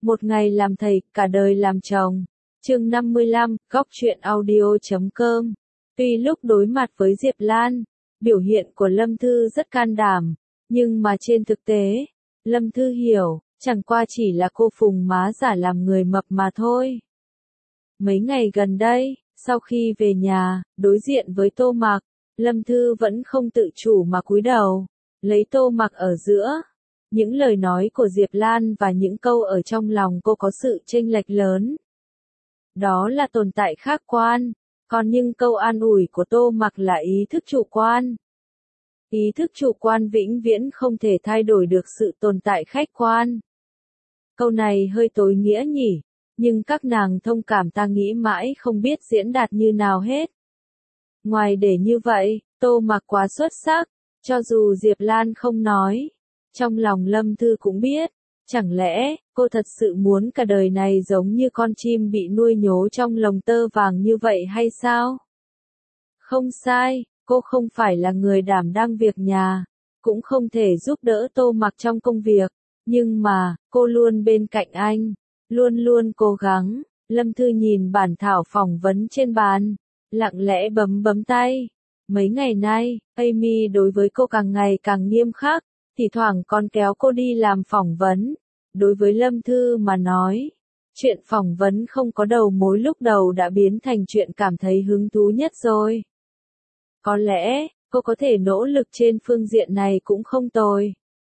Một ngày làm thầy, cả đời làm chồng. Chương 55, góc truyện audio.com. Tuy lúc đối mặt với Diệp Lan, biểu hiện của Lâm Thư rất can đảm, nhưng mà trên thực tế, Lâm Thư hiểu, chẳng qua chỉ là cô phùng má giả làm người mập mà thôi. Mấy ngày gần đây, sau khi về nhà, đối diện với Tô Mặc, Lâm Thư vẫn không tự chủ mà cúi đầu, lấy Tô Mặc ở giữa. Những lời nói của Diệp Lan và những câu ở trong lòng cô có sự chênh lệch lớn. Đó là tồn tại khách quan, còn những câu an ủi của Tô Mặc là ý thức chủ quan. Ý thức chủ quan vĩnh viễn không thể thay đổi được sự tồn tại khách quan. Câu này hơi tối nghĩa nhỉ, nhưng các nàng thông cảm ta nghĩ mãi không biết diễn đạt như nào hết. Ngoài để như vậy, Tô Mặc quá xuất sắc, cho dù Diệp Lan không nói, trong lòng Lâm Thư cũng biết, chẳng lẽ cô thật sự muốn cả đời này giống như con chim bị nuôi nhốt trong lồng tơ vàng như vậy hay sao? Không sai, cô không phải là người đảm đang việc nhà, cũng không thể giúp đỡ Tô Mặc trong công việc, nhưng mà, cô luôn bên cạnh anh, luôn luôn cố gắng. Lâm Thư nhìn bản thảo phỏng vấn trên bàn, lặng lẽ bấm tay. Mấy ngày nay, Amy đối với cô càng ngày càng nghiêm khắc, thì thoảng còn kéo cô đi làm phỏng vấn. Đối với Lâm Thư mà nói, chuyện phỏng vấn không có đầu mối lúc đầu đã biến thành chuyện cảm thấy hứng thú nhất rồi. Có lẽ, cô có thể nỗ lực trên phương diện này cũng không tồi.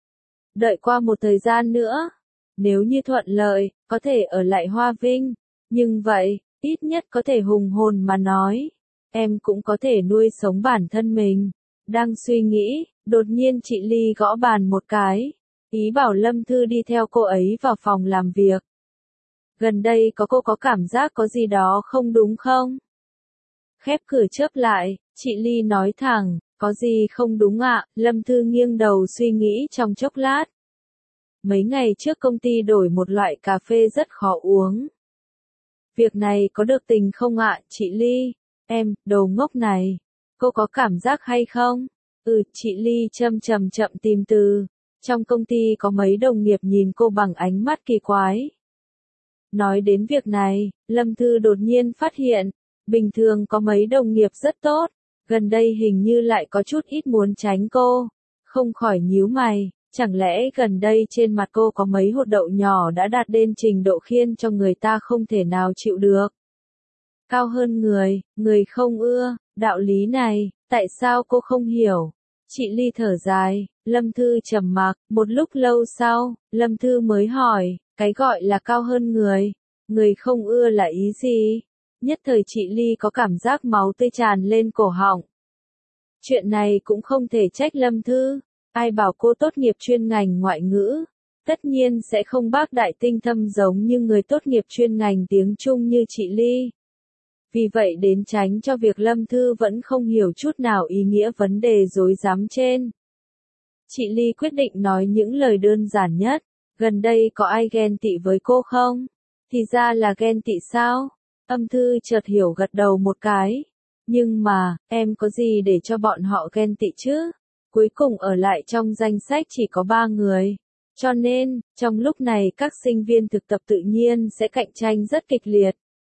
Đợi qua một thời gian nữa, nếu như thuận lợi, có thể ở lại Hoa Vinh, nhưng vậy, ít nhất có thể hùng hồn mà nói, em cũng có thể nuôi sống bản thân mình. Đang suy nghĩ, đột nhiên chị Ly gõ bàn một cái, ý bảo Lâm Thư đi theo cô ấy vào phòng làm việc. Gần đây cô có cảm giác có gì đó không đúng không? Khép cửa chớp lại, chị Ly nói thẳng, có gì không đúng ạ? Lâm Thư nghiêng đầu suy nghĩ trong chốc lát. Mấy ngày trước công ty đổi một loại cà phê rất khó uống. Việc này có được tình không ạ, chị Ly? Em, đồ ngốc này, cô có cảm giác hay không? Chị Ly chậm tìm từ. Trong công ty có mấy đồng nghiệp nhìn cô bằng ánh mắt kỳ quái. Nói đến việc này, Lâm Thư đột nhiên phát hiện, bình thường có mấy đồng nghiệp rất tốt, gần đây hình như lại có chút ít muốn tránh cô. Không khỏi nhíu mày, chẳng lẽ gần đây trên mặt cô có mấy hột đậu nhỏ đã đạt đến trình độ khiến cho người ta không thể nào chịu được. Cao hơn người không ưa, đạo lý này, tại sao cô không hiểu? Chị Ly thở dài, Lâm Thư trầm mặc, một lúc lâu sau, Lâm Thư mới hỏi, cái gọi là cao hơn người không ưa là ý gì? Nhất thời chị Ly có cảm giác máu tươi tràn lên cổ họng. Chuyện này cũng không thể trách Lâm Thư, ai bảo cô tốt nghiệp chuyên ngành ngoại ngữ, tất nhiên sẽ không bác đại tinh thâm giống như người tốt nghiệp chuyên ngành tiếng Trung như chị Ly. Vì vậy đến tránh cho việc Lâm Thư vẫn không hiểu chút nào ý nghĩa vấn đề rối rắm trên. Chị Ly quyết định nói những lời đơn giản nhất, gần đây có ai ghen tị với cô không? Thì ra là ghen tị sao? Âm Thư chợt hiểu gật đầu một cái. Nhưng mà, em có gì để cho bọn họ ghen tị chứ? Cuối cùng ở lại trong danh sách chỉ có 3 người. Cho nên, trong lúc này các sinh viên thực tập tự nhiên sẽ cạnh tranh rất kịch liệt.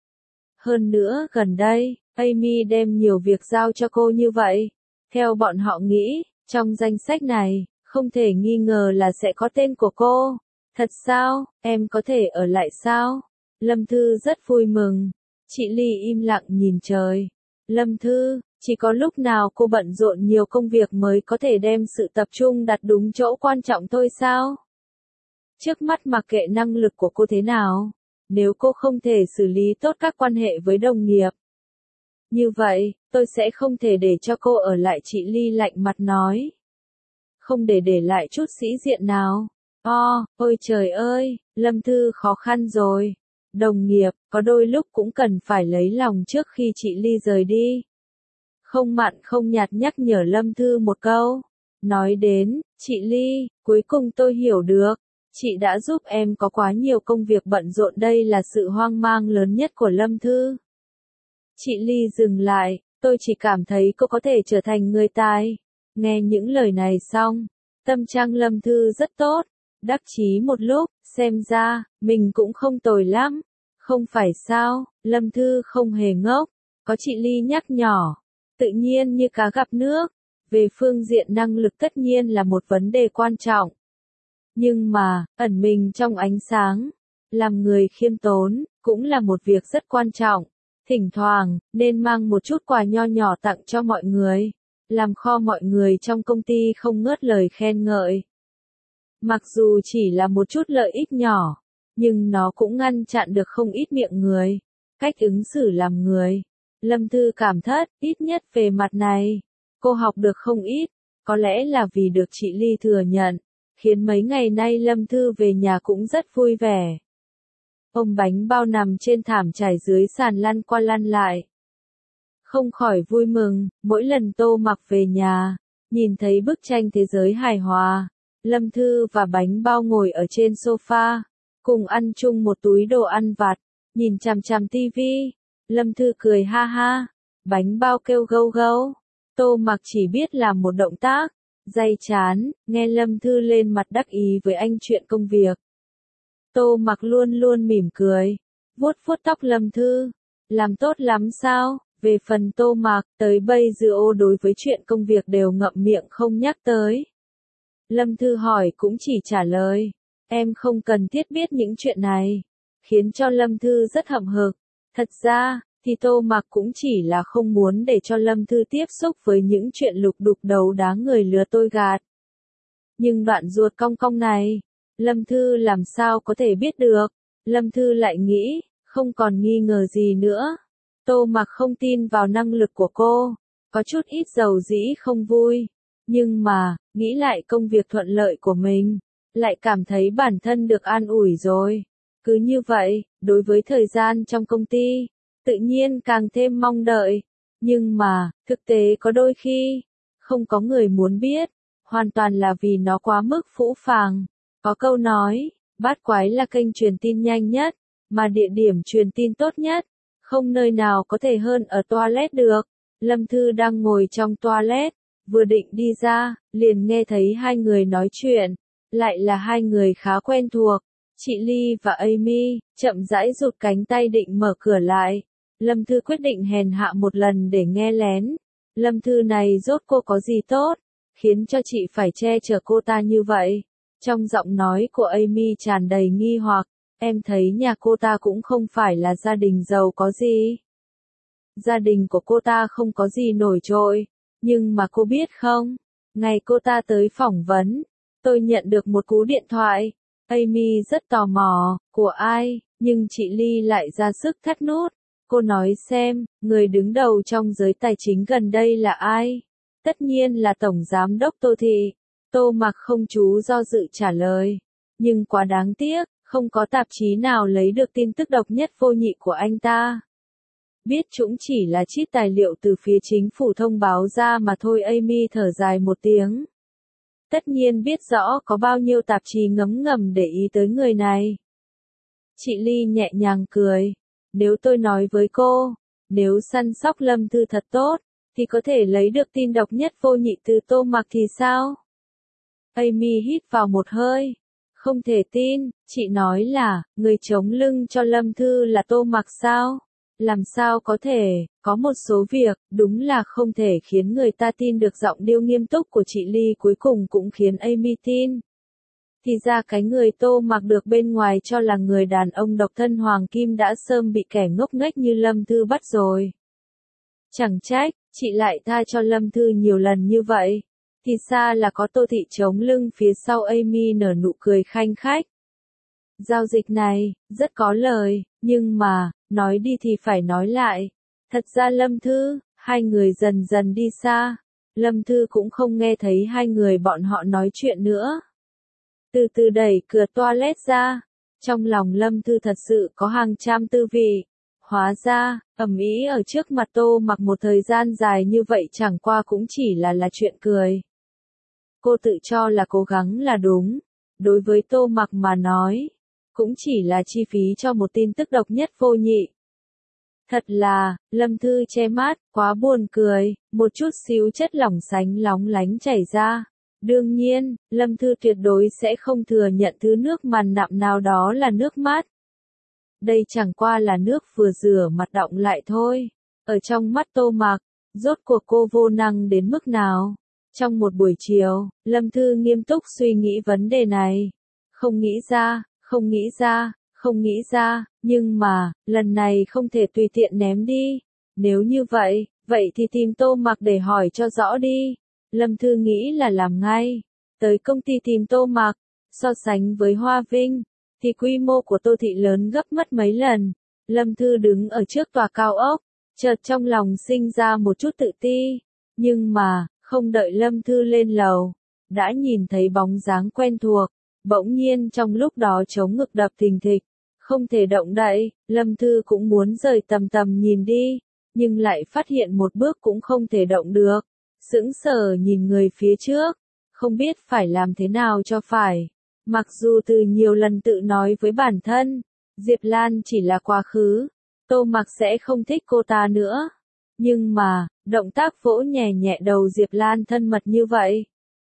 Hơn nữa, gần đây, Amy đem nhiều việc giao cho cô như vậy. Theo bọn họ nghĩ, trong danh sách này, không thể nghi ngờ là sẽ có tên của cô. Thật sao, em có thể ở lại sao? Lâm Thư rất vui mừng. Chị Ly im lặng nhìn trời. Lâm Thư, chỉ có lúc nào cô bận rộn nhiều công việc mới có thể đem sự tập trung đặt đúng chỗ quan trọng thôi sao? Trước mắt mặc kệ năng lực của cô thế nào, nếu cô không thể xử lý tốt các quan hệ với đồng nghiệp, như vậy, tôi sẽ không thể để cho cô ở lại, chị Ly lạnh mặt nói. Không để lại chút sĩ diện nào. Ôi trời ơi, Lâm Thư khó khăn rồi. Đồng nghiệp, có đôi lúc cũng cần phải lấy lòng trước khi chị Ly rời đi. Không mặn không nhạt nhắc nhở Lâm Thư một câu. Nói đến, chị Ly, cuối cùng tôi hiểu được. Chị đã giúp em có quá nhiều công việc bận rộn, đây là sự hoang mang lớn nhất của Lâm Thư. Chị Ly dừng lại, tôi chỉ cảm thấy cô có thể trở thành người tài. Nghe những lời này xong, tâm trạng Lâm Thư rất tốt, đắc chí một lúc, Xem ra, mình cũng không tồi lắm. Không phải sao, Lâm Thư không hề ngốc. Có chị Ly nhắc nhỏ. Tự nhiên như cá gặp nước. Về phương diện năng lực tất nhiên là một vấn đề quan trọng. Nhưng mà, ẩn mình trong ánh sáng, làm người khiêm tốn, cũng là một việc rất quan trọng. Thỉnh thoảng, nên mang một chút quà nho nhỏ tặng cho mọi người. Làm kho mọi người trong công ty không ngớt lời khen ngợi. Mặc dù chỉ là một chút lợi ích nhỏ, nhưng nó cũng ngăn chặn được không ít miệng người. Cách ứng xử làm người. Lâm Thư cảm thất, ít nhất về mặt này. Cô học được không ít, có lẽ là vì được chị Ly thừa nhận, khiến mấy ngày nay Lâm Thư về nhà cũng rất vui vẻ. Ôm bánh bao nằm trên thảm trải dưới sàn lăn qua lăn lại. Không khỏi vui mừng, mỗi lần Tô Mặc về nhà, nhìn thấy bức tranh thế giới hài hòa, Lâm Thư và bánh bao ngồi ở trên sofa, cùng ăn chung một túi đồ ăn vặt, nhìn chằm chằm tivi. Lâm Thư cười ha ha, bánh bao kêu gâu gâu. Tô Mặc chỉ biết làm một động tác, day chán, nghe Lâm Thư lên mặt đắc ý với anh chuyện công việc. Tô Mặc luôn luôn mỉm cười, vuốt vuốt tóc Lâm Thư, làm tốt lắm sao? Về phần Tô Mặc, tới bây giờ đối với chuyện công việc đều ngậm miệng không nhắc tới. Lâm Thư hỏi cũng chỉ trả lời, em không cần thiết biết những chuyện này, khiến cho Lâm Thư rất hậm hực. Thật ra, thì Tô Mặc cũng chỉ là không muốn để cho Lâm Thư tiếp xúc với những chuyện lục đục đấu đá người lừa tôi gạt. Nhưng đoạn ruột cong cong này, Lâm Thư làm sao có thể biết được? Lâm Thư lại nghĩ, không còn nghi ngờ gì nữa. Tô Mặc không tin vào năng lực của cô, có chút ít dầu dĩ không vui. Nhưng mà, nghĩ lại công việc thuận lợi của mình, lại cảm thấy bản thân được an ủi rồi. Cứ như vậy, đối với thời gian trong công ty, tự nhiên càng thêm mong đợi. Nhưng mà, thực tế có đôi khi, không có người muốn biết, hoàn toàn là vì nó quá mức phũ phàng. Có câu nói, bát quái là kênh truyền tin nhanh nhất, mà địa điểm truyền tin tốt nhất, không nơi nào có thể hơn ở toilet được. Lâm Thư đang ngồi trong toilet, vừa định đi ra, liền nghe thấy hai người nói chuyện, lại là hai người khá quen thuộc. Chị Ly và Amy, chậm rãi rụt cánh tay định mở cửa lại. Lâm Thư quyết định hèn hạ một lần để nghe lén. Lâm Thư này rốt cô có gì tốt, khiến cho chị phải che chở cô ta như vậy. Trong giọng nói của Amy tràn đầy nghi hoặc, em thấy nhà cô ta cũng không phải là gia đình giàu có gì. Gia đình của cô ta không có gì nổi trội, nhưng mà cô biết không, ngày cô ta tới phỏng vấn, tôi nhận được một cú điện thoại. Amy rất tò mò, của ai, nhưng chị Ly lại ra sức thắt nút. Cô nói xem, người đứng đầu trong giới tài chính gần đây là ai? Tất nhiên là Tổng Giám đốc Tô Thị. Tô Mặc không chú do dự trả lời. Nhưng quá đáng tiếc, không có tạp chí nào lấy được tin tức độc nhất vô nhị của anh ta. Biết chúng chỉ là trích tài liệu từ phía chính phủ thông báo ra mà thôi. Amy thở dài một tiếng. Tất nhiên biết rõ có bao nhiêu tạp chí ngấm ngầm để ý tới người này. Chị Ly nhẹ nhàng cười. Nếu tôi nói với cô, nếu săn sóc Lâm Thư thật tốt, thì có thể lấy được tin độc nhất vô nhị từ Tô Mặc thì sao? Amy hít vào một hơi. Không thể tin, chị nói là, người chống lưng cho Lâm Thư là Tô Mặc sao? Làm sao có thể, có một số việc, đúng là không thể khiến người ta tin được. Giọng điệu nghiêm túc của chị Ly cuối cùng cũng khiến Amy tin. Thì ra cái người Tô Mặc được bên ngoài cho là người đàn ông độc thân hoàng kim đã sớm bị kẻ ngốc nghếch như Lâm Thư bắt rồi. Chẳng trách, chị lại tha cho Lâm Thư nhiều lần như vậy. Thì xa là có Tô Thị chống lưng phía sau. Amy nở nụ cười khanh khách. Giao dịch này, rất có lời, nhưng mà, nói đi thì phải nói lại. Thật ra Lâm Thư, hai người dần dần đi xa. Lâm Thư cũng không nghe thấy hai người bọn họ nói chuyện nữa. Từ từ đẩy cửa toilet ra. Trong lòng Lâm Thư thật sự có hàng trăm tư vị. Hóa ra, ầm ĩ ở trước mặt Tô Mặc một thời gian dài như vậy chẳng qua cũng chỉ là chuyện cười. Cô tự cho là cố gắng là đúng. Đối với Tô Mặc mà nói, cũng chỉ là chi phí cho một tin tức độc nhất vô nhị. Thật là, Lâm Thư che mắt, quá buồn cười, một chút xíu chất lỏng sánh lóng lánh chảy ra. Đương nhiên, Lâm Thư tuyệt đối sẽ không thừa nhận thứ nước màn nạm nào đó là nước mắt. Đây chẳng qua là nước vừa rửa mặt đọng lại thôi. Ở trong mắt Tô Mạc, rốt cuộc cô vô năng đến mức nào? Trong một buổi chiều, Lâm Thư nghiêm túc suy nghĩ vấn đề này. Không nghĩ ra, không nghĩ ra, không nghĩ ra, nhưng mà, lần này không thể tùy tiện ném đi. Nếu như vậy, vậy thì tìm Tô Mạc để hỏi cho rõ đi. Lâm Thư nghĩ là làm ngay. Tới công ty tìm Tô Mạc, so sánh với Hoa Vinh, thì quy mô của Tô Thị lớn gấp mất mấy lần. Lâm Thư đứng ở trước tòa cao ốc, chợt trong lòng sinh ra một chút tự ti. Nhưng mà, không đợi Lâm Thư lên lầu, đã nhìn thấy bóng dáng quen thuộc. Bỗng nhiên trong lúc đó chống ngực đập thình thịch, không thể động đậy. Lâm Thư cũng muốn rời tầm tầm nhìn đi, nhưng lại phát hiện một bước cũng không thể động được. Sững sờ nhìn người phía trước, không biết phải làm thế nào cho phải. Mặc dù từ nhiều lần tự nói với bản thân, Diệp Lan chỉ là quá khứ, Tô Mạc sẽ không thích cô ta nữa. Nhưng mà, động tác vỗ nhẹ nhẹ đầu Diệp Lan thân mật như vậy.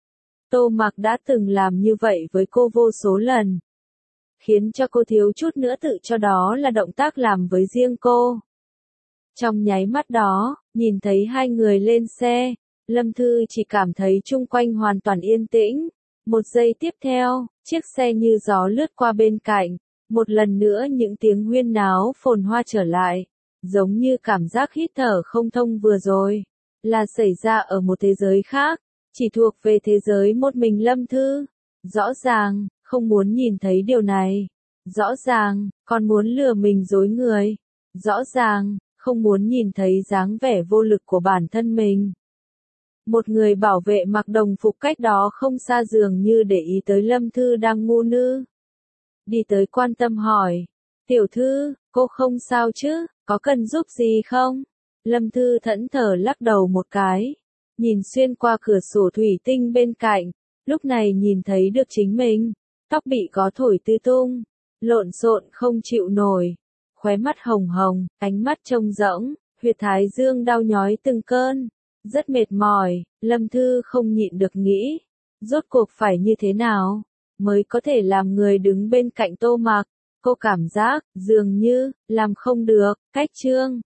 Tô Mạc đã từng làm như vậy với cô vô số lần, khiến cho cô thiếu chút nữa tự cho đó là động tác làm với riêng cô. Trong nháy mắt đó, nhìn thấy hai người lên xe, Lâm Thư chỉ cảm thấy chung quanh hoàn toàn yên tĩnh. Một giây tiếp theo, chiếc xe như gió lướt qua bên cạnh. Một lần nữa những tiếng huyên náo phồn hoa trở lại. Giống như cảm giác hít thở không thông vừa rồi. Là xảy ra ở một thế giới khác. Chỉ thuộc về thế giới một mình Lâm Thư. Rõ ràng, không muốn nhìn thấy điều này. Rõ ràng, còn muốn lừa mình dối người. Rõ ràng, không muốn nhìn thấy dáng vẻ vô lực của bản thân mình. Một người bảo vệ mặc đồng phục cách đó không xa dường như để ý tới Lâm Thư đang ngu nư. Đi tới quan tâm hỏi. Tiểu thư, cô không sao chứ, có cần giúp gì không? Lâm Thư thẫn thờ lắc đầu một cái. Nhìn xuyên qua cửa sổ thủy tinh bên cạnh. Lúc này nhìn thấy được chính mình. Tóc bị gió thổi tứ tung. Lộn xộn không chịu nổi. Khóe mắt hồng hồng, ánh mắt trông rỗng. Huyệt thái dương đau nhói từng cơn. Rất mệt mỏi, Lâm Thư không nhịn được nghĩ. Rốt cuộc phải như thế nào mới có thể làm người đứng bên cạnh Tô Mạc? Cô cảm giác, dường như, làm không được. Cách chương